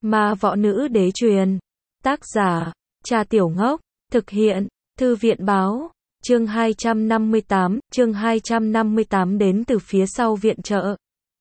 Ma võ nữ đế truyền. Tác giả, Trà Tiểu Ngốc. Thực hiện, Thư viện báo. Chương 258 đến từ phía sau viện trợ.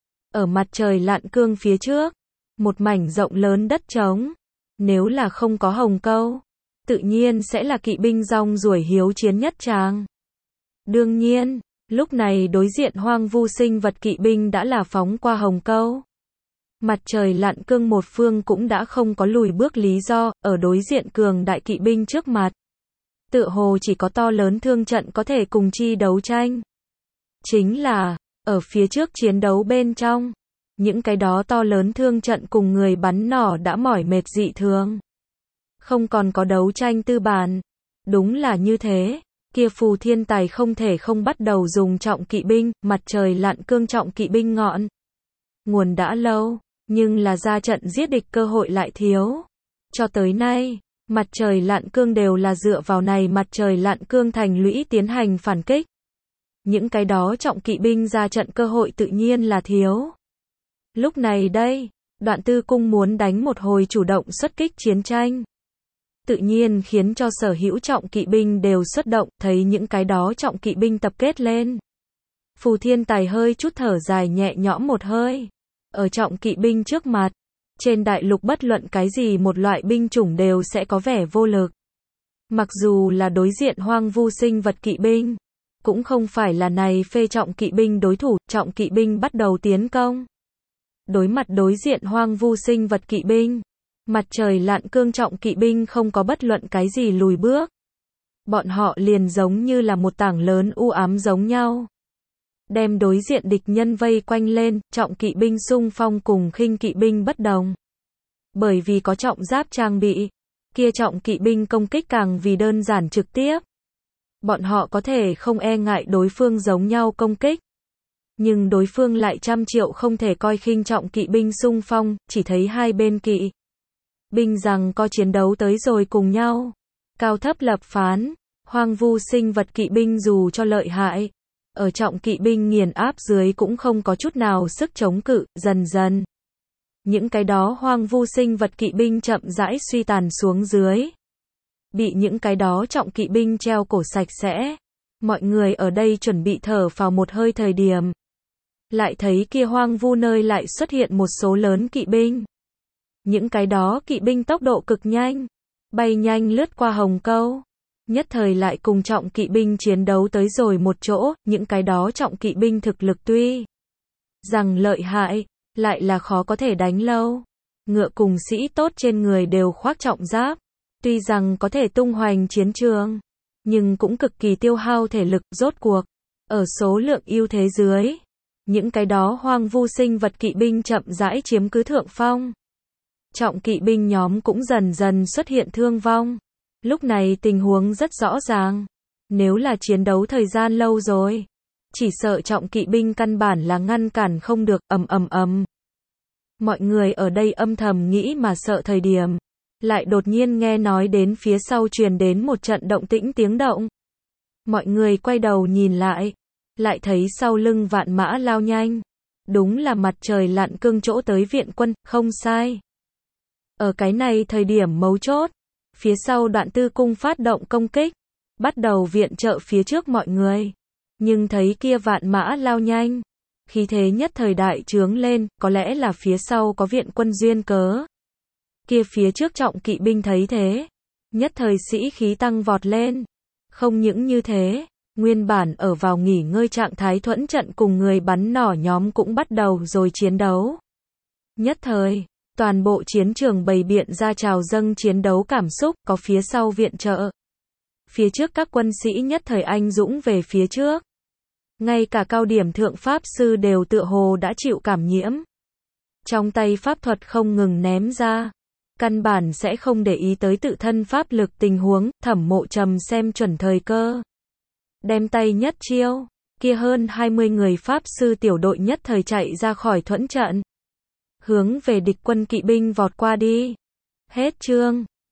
Ở mặt trời lặn cương phía trước, một mảnh rộng lớn đất trống. Nếu là không có hồng câu, tự nhiên sẽ là kỵ binh rong ruổi hiếu chiến nhất tràng. Đương nhiên, lúc này đối diện hoang vu sinh vật kỵ binh đã là phóng qua hồng câu. Mặt trời lặn cương một phương cũng đã không có lùi bước lý do, ở đối diện cường đại kỵ binh trước mặt. Tựa hồ chỉ có to lớn thương trận có thể cùng chi đấu tranh. Chính là, ở phía trước chiến đấu bên trong, những cái đó to lớn thương trận cùng người bắn nỏ đã mỏi mệt dị thường. Không còn có đấu tranh tư bản. Đúng là như thế, kia Phù Thiên Tài không thể không bắt đầu dùng trọng kỵ binh, mặt trời lặn cương trọng kỵ binh ngọn nguồn đã lâu, nhưng là ra trận giết địch cơ hội lại thiếu. Cho tới nay, mặt trời lặn cương đều là dựa vào này mặt trời lặn cương thành lũy tiến hành phản kích. Những cái đó trọng kỵ binh ra trận cơ hội tự nhiên là thiếu. Lúc này đây, Đoạn Tư Cung muốn đánh một hồi chủ động xuất kích chiến tranh. Tự nhiên khiến cho sở hữu trọng kỵ binh đều xuất động, thấy những cái đó trọng kỵ binh tập kết lên. Phù Thiên Tài hơi chút thở dài nhẹ nhõm một hơi. Ở trọng kỵ binh trước mặt, trên đại lục bất luận cái gì một loại binh chủng đều sẽ có vẻ vô lực. Mặc dù là đối diện hoang vu sinh vật kỵ binh, cũng không phải là này phê trọng kỵ binh đối thủ, trọng kỵ binh bắt đầu tiến công. Đối mặt đối diện hoang vu sinh vật kỵ binh, mặt trời lặn cương trọng kỵ binh không có bất luận cái gì lùi bước. Bọn họ liền giống như là một tảng lớn u ám giống nhau. Đem đối diện địch nhân vây quanh lên, trọng kỵ binh xung phong cùng khinh kỵ binh bất đồng. Bởi vì có trọng giáp trang bị, kia trọng kỵ binh công kích càng vì đơn giản trực tiếp. Bọn họ có thể không e ngại đối phương giống nhau công kích. Nhưng đối phương lại trăm triệu không thể coi khinh trọng kỵ binh xung phong, chỉ thấy hai bên kỵ binh rằng có chiến đấu tới rồi cùng nhau. Cao thấp lập phán, hoang vu sinh vật kỵ binh dù cho lợi hại, ở trọng kỵ binh nghiền áp dưới cũng không có chút nào sức chống cự, dần dần. Những cái đó hoang vu sinh vật kỵ binh chậm rãi suy tàn xuống dưới. Bị những cái đó trọng kỵ binh treo cổ sạch sẽ. Mọi người ở đây chuẩn bị thở phào một hơi thời điểm. Lại thấy kia hoang vu nơi lại xuất hiện một số lớn kỵ binh. Những cái đó kỵ binh tốc độ cực nhanh, bay nhanh lướt qua hồng câu. Nhất thời lại cùng trọng kỵ binh chiến đấu tới rồi một chỗ, những cái đó trọng kỵ binh thực lực tuy rằng lợi hại, lại là khó có thể đánh lâu. Ngựa cùng sĩ tốt trên người đều khoác trọng giáp, tuy rằng có thể tung hoành chiến trường, nhưng cũng cực kỳ tiêu hao thể lực, rốt cuộc. Ở số lượng ưu thế dưới, những cái đó hoang vu sinh vật kỵ binh chậm rãi chiếm cứ thượng phong. Trọng kỵ binh nhóm cũng dần dần xuất hiện thương vong. Lúc này tình huống rất rõ ràng. Nếu là chiến đấu thời gian lâu rồi, chỉ sợ trọng kỵ binh căn bản là ngăn cản không được, ầm. Mọi người ở đây âm thầm nghĩ mà sợ thời điểm, lại đột nhiên nghe nói đến phía sau truyền đến một trận động tĩnh tiếng động. Mọi người quay đầu nhìn lại thấy sau lưng vạn mã lao nhanh. Đúng là mặt trời lặn cương chỗ tới viện quân, không sai. Ở cái này thời điểm mấu chốt, phía sau Đoạn Tư Cung phát động công kích, bắt đầu viện trợ phía trước mọi người. Nhưng thấy kia vạn mã lao nhanh, khí thế nhất thời đại trướng lên, có lẽ là phía sau có viện quân duyên cớ. Kia phía trước trọng kỵ binh thấy thế, nhất thời sĩ khí tăng vọt lên. Không những như thế, nguyên bản ở vào nghỉ ngơi trạng thái thuẫn trận cùng người bắn nỏ nhóm cũng bắt đầu rồi chiến đấu. Nhất thời, toàn bộ chiến trường bày biện ra trào dâng chiến đấu cảm xúc, có phía sau viện trợ. Phía trước các quân sĩ nhất thời anh dũng về phía trước. Ngay cả cao điểm thượng pháp sư đều tựa hồ đã chịu cảm nhiễm. Trong tay pháp thuật không ngừng ném ra. Căn bản sẽ không để ý tới tự thân pháp lực tình huống, Thẩm Mộ Trầm xem chuẩn thời cơ. Đem tay nhất chiêu, kia hơn 20 người pháp sư tiểu đội nhất thời chạy ra khỏi thuẫn trận. Hướng về địch quân kỵ binh vọt qua đi. Hết chương.